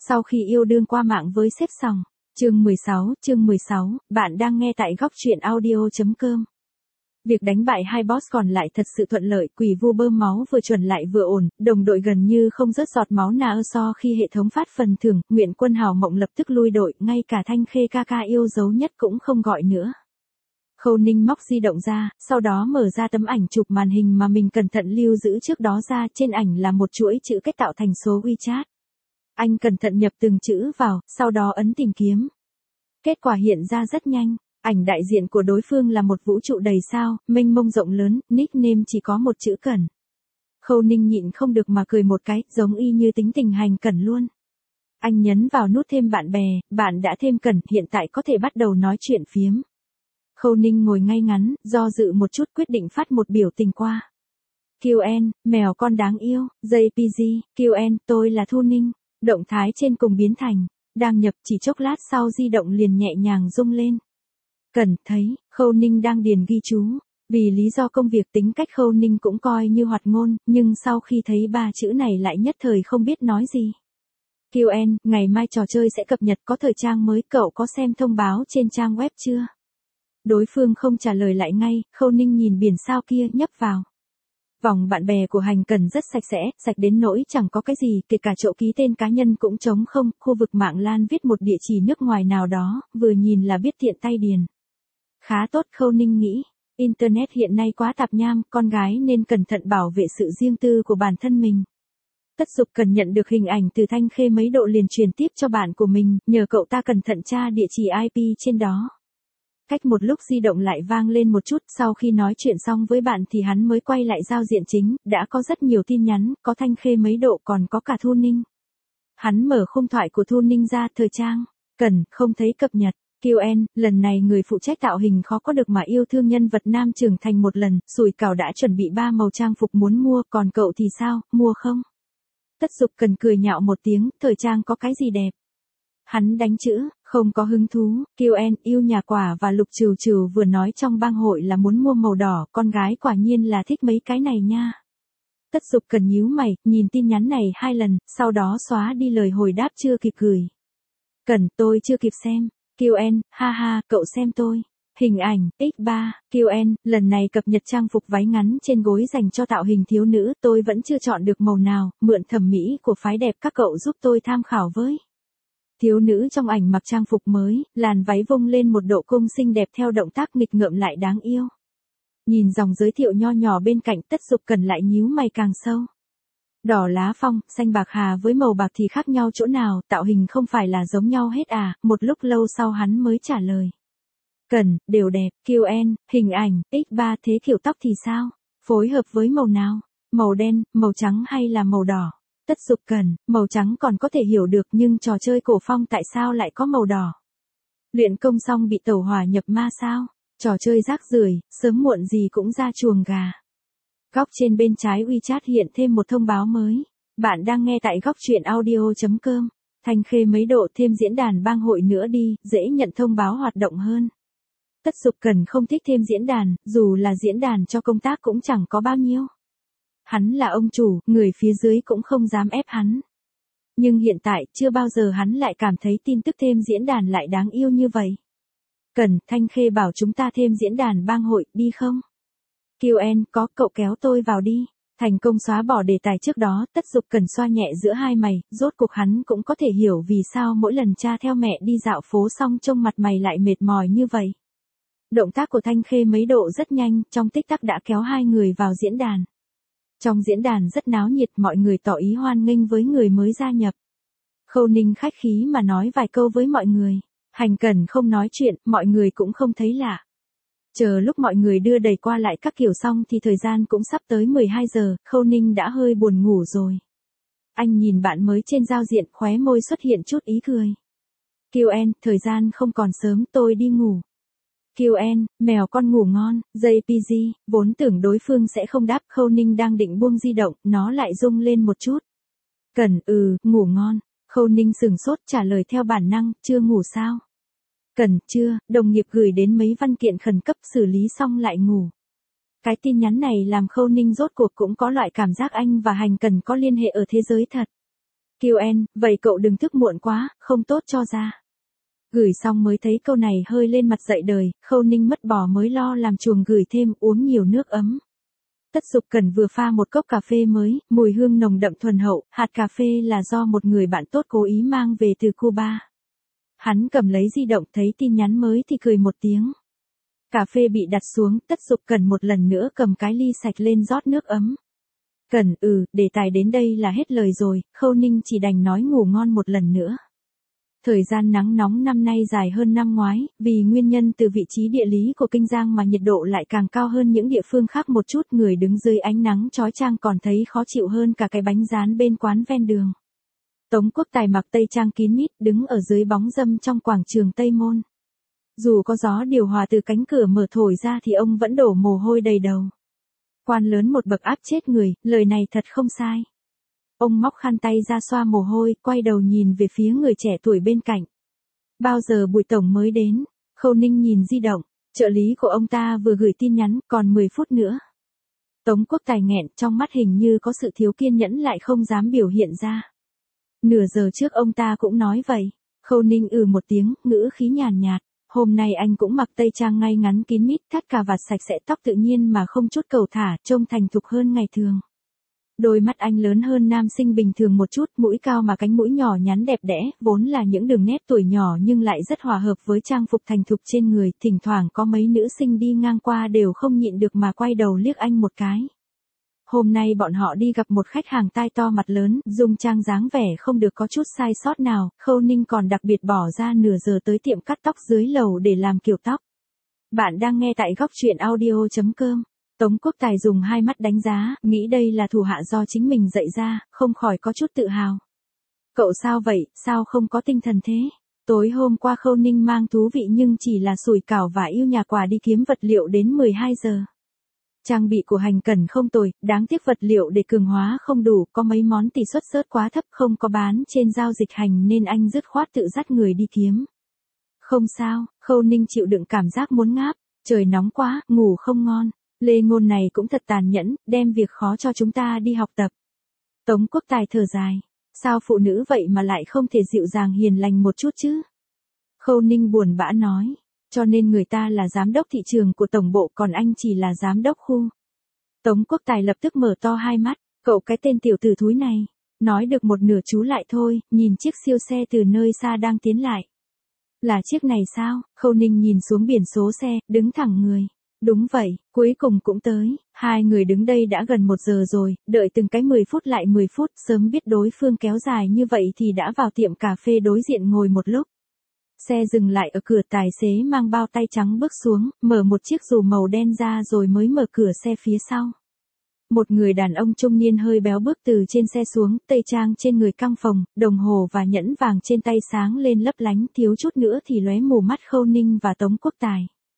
Sau khi yêu đương qua mạng với sếp xong. Chương 16, bạn đang nghe tại góc truyện audio.com. Việc đánh bại hai boss còn lại thật sự thuận lợi, quỷ vua bơm máu vừa chuẩn lại vừa ổn, đồng đội gần như không rớt giọt máu nào so khi hệ thống phát phần thưởng, Nguyện Quân hào mộng lập tức lui đội, ngay cả Thanh Khê ca ca yêu dấu nhất cũng không gọi nữa. Khâu Ninh móc di động ra, sau đó mở ra tấm ảnh chụp màn hình mà mình cẩn thận lưu giữ trước đó ra, trên ảnh là một chuỗi chữ cách tạo thành số WeChat. Anh cẩn thận nhập từng chữ vào, sau đó ấn tìm kiếm. Kết quả hiện ra rất nhanh, ảnh đại diện của đối phương là một vũ trụ đầy sao, mênh mông rộng lớn, nickname chỉ có một chữ Cẩn. Khâu Ninh nhịn không được mà cười một cái, giống y như tính tình Hành Cẩn luôn. Anh nhấn vào nút thêm bạn bè, bạn đã thêm Cẩn, hiện tại có thể bắt đầu nói chuyện phiếm. Khâu Ninh ngồi ngay ngắn, do dự một chút quyết định phát một biểu tình qua. QN, mèo con đáng yêu, JPG, QN, tôi là Thu Ninh. Động thái trên cùng biến thành, đang nhập, chỉ chốc lát sau di động liền nhẹ nhàng rung lên. Cẩn thấy, Khâu Ninh đang điền ghi chú. Vì lý do công việc tính cách Khâu Ninh cũng coi như hoạt ngôn, nhưng sau khi thấy ba chữ này lại nhất thời không biết nói gì. QN, ngày mai trò chơi sẽ cập nhật có thời trang mới, cậu có xem thông báo trên trang web chưa? Đối phương không trả lời lại ngay, Khâu Ninh nhìn biển sao kia nhấp vào. Vòng bạn bè của Hành Cẩn rất sạch sẽ, sạch đến nỗi chẳng có cái gì, kể cả chỗ ký tên cá nhân cũng trống không, khu vực mạng LAN viết một địa chỉ nước ngoài nào đó, vừa nhìn là biết tiện tay điền. Khá tốt, Khâu Ninh nghĩ, Internet hiện nay quá tạp nham, con gái nên cẩn thận bảo vệ sự riêng tư của bản thân mình. Tất Dục cần nhận được hình ảnh từ Thanh Khê mấy độ liền truyền tiếp cho bạn của mình, nhờ cậu ta cẩn thận tra địa chỉ IP trên đó. Cách một lúc di động lại vang lên một chút, sau khi nói chuyện xong với bạn thì hắn mới quay lại giao diện chính, đã có rất nhiều tin nhắn, có Thanh Khê mấy độ còn có cả Thu Ninh. Hắn mở khung thoại của Thu Ninh ra, thời trang, Cần, không thấy cập nhật, QN, lần này người phụ trách tạo hình khó có được mà yêu thương nhân vật nam trưởng thành một lần, Sủi Cảo đã chuẩn bị 3 màu trang phục muốn mua, còn cậu thì sao, mua không? Tất Dục Cần cười nhạo một tiếng, thời trang có cái gì đẹp? Hắn đánh chữ, không có hứng thú, QN, yêu nhà quả và Lục Trừu Trừu vừa nói trong bang hội là muốn mua màu đỏ, con gái quả nhiên là thích mấy cái này nha. Tất Dục Cần nhíu mày, nhìn tin nhắn này 2 lần, sau đó xóa đi lời hồi đáp chưa kịp gửi. Cần, tôi chưa kịp xem. QN, ha ha, cậu xem tôi. Hình ảnh, X3, QN, lần này cập nhật trang phục váy ngắn trên gối dành cho tạo hình thiếu nữ, tôi vẫn chưa chọn được màu nào, mượn thẩm mỹ của phái đẹp các cậu giúp tôi tham khảo với. Thiếu nữ trong ảnh mặc trang phục mới, làn váy vung lên một độ cung xinh đẹp theo động tác nghịch ngợm lại đáng yêu. Nhìn dòng giới thiệu nho nhỏ bên cạnh, Tất Dục Cần lại nhíu mày càng sâu. Đỏ lá phong, xanh bạc hà với màu bạc thì khác nhau chỗ nào, tạo hình không phải là giống nhau hết à, một lúc lâu sau hắn mới trả lời. Cần, đều đẹp, QN, hình ảnh, X3 thế kiểu tóc thì sao? Phối hợp với màu nào? Màu đen, màu trắng hay là màu đỏ? Tất Dục Cần, màu trắng còn có thể hiểu được nhưng trò chơi cổ phong tại sao lại có màu đỏ? Luyện công xong bị tẩu hỏa nhập ma sao? Trò chơi rác rưởi, sớm muộn gì cũng ra chuồng gà. Góc trên bên trái WeChat hiện thêm một thông báo mới. Bạn đang nghe tại góc truyện audio.com. Thanh Khê mấy độ thêm diễn đàn bang hội nữa đi, dễ nhận thông báo hoạt động hơn. Tất Dục Cần không thích thêm diễn đàn, dù là diễn đàn cho công tác cũng chẳng có bao nhiêu. Hắn là ông chủ, người phía dưới cũng không dám ép hắn. Nhưng hiện tại, chưa bao giờ hắn lại cảm thấy tin tức thêm diễn đàn lại đáng yêu như vậy. Cần, Thanh Khê bảo chúng ta thêm diễn đàn bang hội, đi không? QN, có, cậu kéo tôi vào đi. Thành công xóa bỏ đề tài trước đó, Tất Dục Cần xoa nhẹ giữa hai mày, rốt cuộc hắn cũng có thể hiểu vì sao mỗi lần cha theo mẹ đi dạo phố xong trông mặt mày lại mệt mỏi như vậy. Động tác của Thanh Khê mấy độ rất nhanh, trong tích tắc đã kéo hai người vào diễn đàn. Trong diễn đàn rất náo nhiệt, mọi người tỏ ý hoan nghênh với người mới gia nhập. Khâu Ninh khách khí mà nói vài câu với mọi người. Hành Cẩn không nói chuyện, mọi người cũng không thấy lạ. Chờ lúc mọi người đưa đầy qua lại các kiểu xong thì thời gian cũng sắp tới 12 giờ, Khâu Ninh đã hơi buồn ngủ rồi. Anh nhìn bạn mới trên giao diện, khóe môi xuất hiện chút ý cười. QN, thời gian không còn sớm, tôi đi ngủ. QN, mèo con ngủ ngon, JPG, vốn tưởng đối phương sẽ không đáp, Khâu Ninh đang định buông di động, nó lại rung lên một chút. Cần, ngủ ngon. Khâu Ninh sừng sốt trả lời theo bản năng, chưa ngủ sao? Cần, chưa, đồng nghiệp gửi đến mấy văn kiện khẩn cấp xử lý xong lại ngủ. Cái tin nhắn này làm Khâu Ninh rốt cuộc cũng có loại cảm giác anh và Hành Cần có liên hệ ở thế giới thật. QN, vậy cậu đừng thức muộn quá, không tốt cho da. Gửi xong mới thấy câu này hơi lên mặt dậy đời, Khâu Ninh mất bò mới lo làm chuồng gửi thêm, uống nhiều nước ấm. Tất Dục Cẩn vừa pha một cốc cà phê mới, mùi hương nồng đậm thuần hậu, hạt cà phê là do một người bạn tốt cố ý mang về từ Cuba. Hắn cầm lấy di động thấy tin nhắn mới thì cười một tiếng. Cà phê bị đặt xuống, Tất Dục Cẩn một lần nữa cầm cái ly sạch lên rót nước ấm. Cẩn, đề tài đến đây là hết lời rồi, Khâu Ninh chỉ đành nói ngủ ngon một lần nữa. Thời gian nắng nóng năm nay dài hơn năm ngoái, vì nguyên nhân từ vị trí địa lý của Kinh Giang mà nhiệt độ lại càng cao hơn những địa phương khác một chút, người đứng dưới ánh nắng chói chang còn thấy khó chịu hơn cả cái bánh rán bên quán ven đường. Tống Quốc Tài mặc tây trang kín mít, đứng ở dưới bóng râm trong quảng trường Tây Môn. Dù có gió điều hòa từ cánh cửa mở thổi ra thì ông vẫn đổ mồ hôi đầy đầu. Quan lớn một bậc áp chết người, lời này thật không sai. Ông móc khăn tay ra xoa mồ hôi, quay đầu nhìn về phía người trẻ tuổi bên cạnh. Bao giờ Bùi tổng mới đến? Khâu Ninh nhìn di động, trợ lý của ông ta vừa gửi tin nhắn, còn 10 phút nữa. Tống Quốc Tài nghẹn, trong mắt hình như có sự thiếu kiên nhẫn lại không dám biểu hiện ra. Nửa giờ trước ông ta cũng nói vậy. Khâu Ninh một tiếng, ngữ khí nhàn nhạt. Hôm nay anh cũng mặc tây trang ngay ngắn kín mít, thắt cà vạt sạch sẽ, tóc tự nhiên mà không chút cầu thả, trông thành thục hơn ngày thường. Đôi mắt anh lớn hơn nam sinh bình thường một chút, mũi cao mà cánh mũi nhỏ nhắn đẹp đẽ, vốn là những đường nét tuổi nhỏ nhưng lại rất hòa hợp với trang phục thành thục trên người, thỉnh thoảng có mấy nữ sinh đi ngang qua đều không nhịn được mà quay đầu liếc anh một cái. Hôm nay bọn họ đi gặp một khách hàng tai to mặt lớn, dung trang dáng vẻ không được có chút sai sót nào, Khâu Ninh còn đặc biệt bỏ ra nửa giờ tới tiệm cắt tóc dưới lầu để làm kiểu tóc. Bạn đang nghe tại góc truyện audio.com. Tống Quốc Tài dùng hai mắt đánh giá, nghĩ đây là thủ hạ do chính mình dạy ra, không khỏi có chút tự hào. Cậu sao vậy, sao không có tinh thần thế? Tối hôm qua Khâu Ninh mang thú vị nhưng chỉ là sủi cảo và yêu nhà quà đi kiếm vật liệu đến 12 giờ. Trang bị của Hành Cẩn không tồi, đáng tiếc vật liệu để cường hóa không đủ, có mấy món tỷ suất rớt quá thấp không có bán trên giao dịch hành nên anh dứt khoát tự dắt người đi kiếm. Không sao, Khâu Ninh chịu đựng cảm giác muốn ngáp, trời nóng quá, ngủ không ngon. Lê ngôn này cũng thật tàn nhẫn, đem việc khó cho chúng ta đi học tập. Tống Quốc Tài thở dài, sao phụ nữ vậy mà lại không thể dịu dàng hiền lành một chút chứ? Khâu Ninh buồn bã nói, cho nên người ta là giám đốc thị trường của tổng bộ còn anh chỉ là giám đốc khu. Tống Quốc Tài lập tức mở to hai mắt, cậu cái tên tiểu tử thúi này, nói được một nửa chú lại thôi, nhìn chiếc siêu xe từ nơi xa đang tiến lại. Là chiếc này sao? Khâu Ninh nhìn xuống biển số xe, đứng thẳng người. Đúng vậy, cuối cùng cũng tới, hai người đứng đây đã gần 1 giờ rồi, đợi từng cái 10 phút lại 10 phút, sớm biết đối phương kéo dài như vậy thì đã vào tiệm cà phê đối diện ngồi một lúc. Xe dừng lại ở cửa, tài xế mang bao tay trắng bước xuống, mở một chiếc dù màu đen ra rồi mới mở cửa xe phía sau. Một người đàn ông trung niên hơi béo bước từ trên xe xuống, tây trang trên người căng phồng, đồng hồ và nhẫn vàng trên tay sáng lên lấp lánh, thiếu chút nữa thì lóe mù mắt Khâu Ninh và Tống Quốc Tài.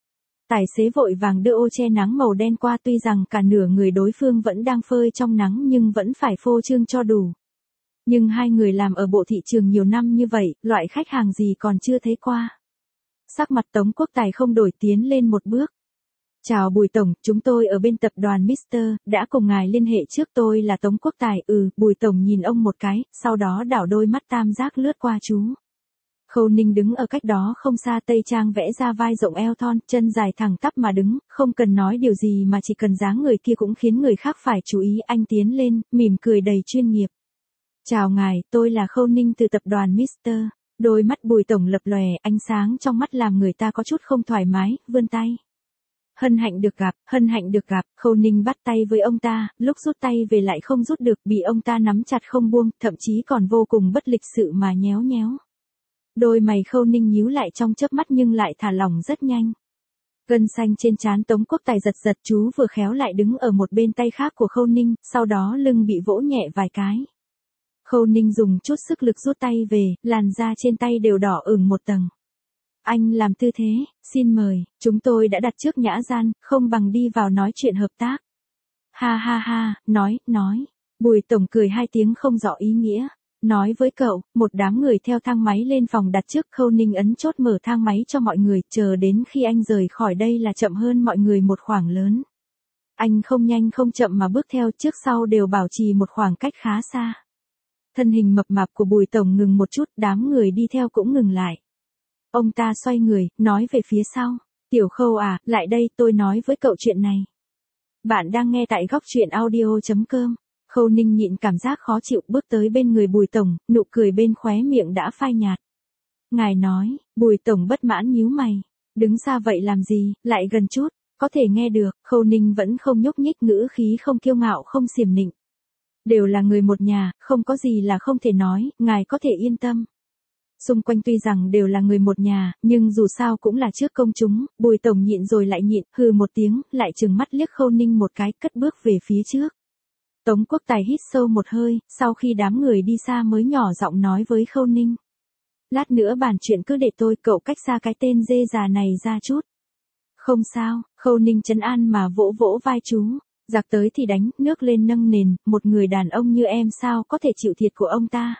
Tài xế vội vàng đưa ô che nắng màu đen qua, tuy rằng cả nửa người đối phương vẫn đang phơi trong nắng nhưng vẫn phải phô trương cho đủ. Nhưng hai người làm ở bộ thị trường nhiều năm như vậy, loại khách hàng gì còn chưa thấy qua. Sắc mặt Tống Quốc Tài không đổi, tiến lên một bước. Chào Bùi Tổng, chúng tôi ở bên tập đoàn Mr. đã cùng ngài liên hệ trước, tôi là Tống Quốc Tài. Bùi Tổng nhìn ông một cái, sau đó đảo đôi mắt tam giác lướt qua chú. Khâu Ninh đứng ở cách đó không xa, tây trang vẽ ra vai rộng eo thon, chân dài thẳng tắp mà đứng, không cần nói điều gì mà chỉ cần dáng người kia cũng khiến người khác phải chú ý. Anh tiến lên, mỉm cười đầy chuyên nghiệp. Chào ngài, tôi là Khâu Ninh từ tập đoàn Mr. Đôi mắt Bùi Tổng lập lòe, ánh sáng trong mắt làm người ta có chút không thoải mái, vươn tay. Hân hạnh được gặp, Khâu Ninh bắt tay với ông ta, lúc rút tay về lại không rút được, bị ông ta nắm chặt không buông, thậm chí còn vô cùng bất lịch sự mà nhéo nhéo. Đôi mày Khâu Ninh nhíu lại trong chớp mắt nhưng lại thả lỏng rất nhanh. Gân xanh trên trán Tống Quốc Tài giật giật, chú vừa khéo lại đứng ở một bên tay khác của Khâu Ninh, sau đó lưng bị vỗ nhẹ vài cái. Khâu Ninh dùng chút sức lực rút tay về, làn da trên tay đều đỏ ửng một tầng. Anh làm tư thế, xin mời, chúng tôi đã đặt trước nhã gian, không bằng đi vào nói chuyện hợp tác. Ha ha ha, nói. Bùi Tổng cười hai tiếng không rõ ý nghĩa. Nói với cậu, một đám người theo thang máy lên phòng đặt trước. Khâu Ninh ấn chốt mở thang máy cho mọi người, chờ đến khi anh rời khỏi đây là chậm hơn mọi người một khoảng lớn. Anh không nhanh không chậm mà bước theo, trước sau đều bảo trì một khoảng cách khá xa. Thân hình mập mạp của Bùi Tổng ngừng một chút, đám người đi theo cũng ngừng lại. Ông ta xoay người, nói về phía sau. Tiểu Khâu à, lại đây tôi nói với cậu chuyện này. Bạn đang nghe tại góc truyện audio.com. Khâu Ninh nhịn cảm giác khó chịu bước tới bên người Bùi Tổng, nụ cười bên khóe miệng đã phai nhạt. Ngài nói, Bùi Tổng bất mãn nhíu mày. Đứng xa vậy làm gì, lại gần chút, có thể nghe được, Khâu Ninh vẫn không nhúc nhích, ngữ khí không kiêu ngạo không xiểm nịnh. Đều là người một nhà, không có gì là không thể nói, ngài có thể yên tâm. Xung quanh tuy rằng đều là người một nhà, nhưng dù sao cũng là trước công chúng, Bùi Tổng nhịn rồi lại nhịn, hừ một tiếng, lại trừng mắt liếc Khâu Ninh một cái, cất bước về phía trước. Tống Quốc Tài hít sâu một hơi, sau khi đám người đi xa mới nhỏ giọng nói với Khâu Ninh. Lát nữa bàn chuyện cứ để tôi, cậu cách xa cái tên dê già này ra chút. Không sao, Khâu Ninh trấn an mà vỗ vỗ vai chú. Giặc tới thì đánh, nước lên nâng nền, một người đàn ông như em sao có thể chịu thiệt của ông ta.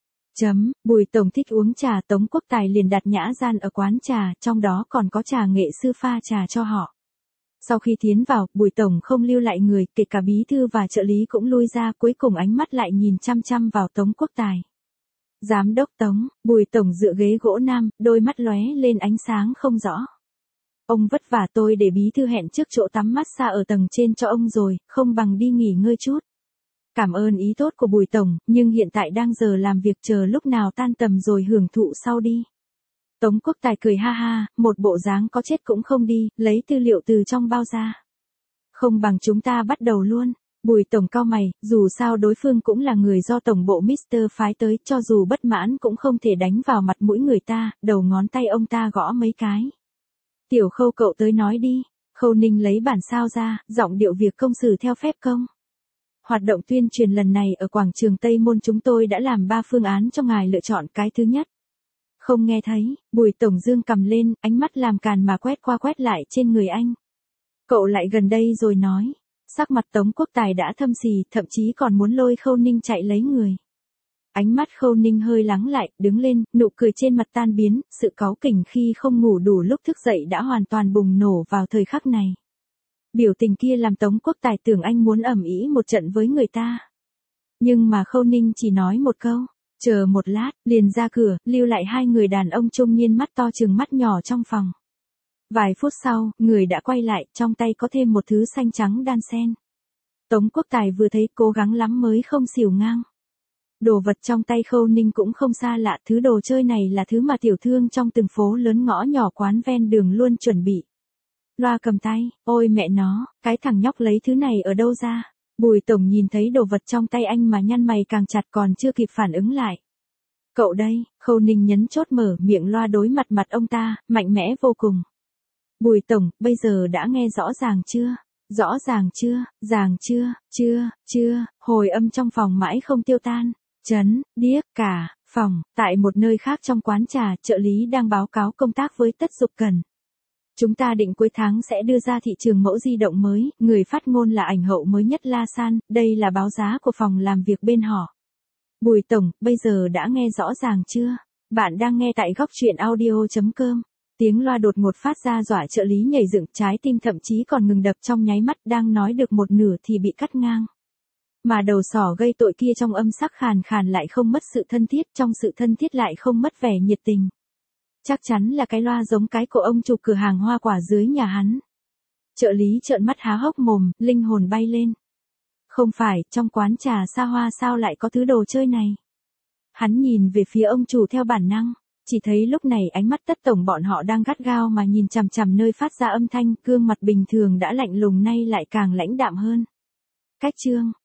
Bùi Tổng thích uống trà, Tống Quốc Tài liền đặt nhã gian ở quán trà, trong đó còn có trà nghệ sư pha trà cho họ. Sau khi tiến vào, Bùi Tổng không lưu lại người, kể cả bí thư và trợ lý cũng lui ra, cuối cùng ánh mắt lại nhìn chăm chăm vào Tống Quốc Tài. Giám đốc Tống, Bùi Tổng dựa ghế gỗ nam, đôi mắt lóe lên ánh sáng không rõ. Ông vất vả, tôi để bí thư hẹn trước chỗ tắm massage ở tầng trên cho ông rồi, không bằng đi nghỉ ngơi chút. Cảm ơn ý tốt của Bùi Tổng, nhưng hiện tại đang giờ làm việc, chờ lúc nào tan tầm rồi hưởng thụ sau đi. Tống Quốc Tài cười ha ha, một bộ dáng có chết cũng không đi, lấy tư liệu từ trong bao ra. Không bằng chúng ta bắt đầu luôn. Bùi Tổng cau mày, dù sao đối phương cũng là người do tổng bộ Mr. phái tới, cho dù bất mãn cũng không thể đánh vào mặt mũi người ta, đầu ngón tay ông ta gõ mấy cái. Tiểu Khâu cậu tới nói đi. Khâu Ninh lấy bản sao ra, giọng điệu việc công xử theo phép công. Hoạt động tuyên truyền lần này ở quảng trường Tây Môn chúng tôi đã làm 3 phương án cho ngài lựa chọn, cái thứ nhất. Không nghe thấy, Bùi Tổng dương cầm lên, ánh mắt làm càn mà quét qua quét lại trên người anh. Cậu lại gần đây rồi nói. Sắc mặt Tống Quốc Tài đã thâm xì, thậm chí còn muốn lôi Khâu Ninh chạy lấy người. Ánh mắt Khâu Ninh hơi lắng lại, đứng lên, nụ cười trên mặt tan biến, sự cáu kỉnh khi không ngủ đủ lúc thức dậy đã hoàn toàn bùng nổ vào thời khắc này. Biểu tình kia làm Tống Quốc Tài tưởng anh muốn ầm ĩ một trận với người ta. Nhưng mà Khâu Ninh chỉ nói một câu, chờ một lát, liền ra cửa, lưu lại 2 người đàn ông trung niên mắt to trừng mắt nhỏ trong phòng. Vài phút sau, người đã quay lại, trong tay có thêm một thứ xanh trắng đan xen. Tống Quốc Tài vừa thấy cố gắng lắm mới không xỉu ngang. Đồ vật trong tay Khâu Ninh cũng không xa lạ, thứ đồ chơi này là thứ mà tiểu thương trong từng phố lớn ngõ nhỏ quán ven đường luôn chuẩn bị. Loa cầm tay, ôi mẹ nó, cái thằng nhóc lấy thứ này ở đâu ra? Bùi Tổng nhìn thấy đồ vật trong tay anh mà nhăn mày càng chặt, còn chưa kịp phản ứng lại. Cậu đây, Khâu Ninh nhấn chốt mở miệng loa đối mặt ông ta, mạnh mẽ vô cùng. Bùi Tổng, bây giờ đã nghe rõ ràng chưa? Rõ ràng chưa, hồi âm trong phòng mãi không tiêu tan. Điếc cả, phòng, tại một nơi khác trong quán trà, trợ lý đang báo cáo công tác với Tất Dục Cần. Chúng ta định cuối tháng sẽ đưa ra thị trường mẫu di động mới, người phát ngôn là ảnh hậu mới nhất La San, đây là báo giá của phòng làm việc bên họ. Bùi Tổng, bây giờ đã nghe rõ ràng chưa? Bạn đang nghe tại góc truyện audio.com. Tiếng loa đột ngột phát ra dọa trợ lý nhảy dựng, trái tim thậm chí còn ngừng đập trong nháy mắt, đang nói được một nửa thì bị cắt ngang. Mà đầu sỏ gây tội kia trong âm sắc khàn khàn lại không mất sự thân thiết, trong sự thân thiết lại không mất vẻ nhiệt tình. Chắc chắn là cái loa giống cái của ông chủ cửa hàng hoa quả dưới nhà hắn. Trợ lý trợn mắt há hốc mồm, linh hồn bay lên. Không phải, trong quán trà xa hoa sao lại có thứ đồ chơi này? Hắn nhìn về phía ông chủ theo bản năng, chỉ thấy lúc này ánh mắt Tất Tổng bọn họ đang gắt gao mà nhìn chằm chằm nơi phát ra âm thanh, gương mặt bình thường đã lạnh lùng nay lại càng lãnh đạm hơn. Cách chương,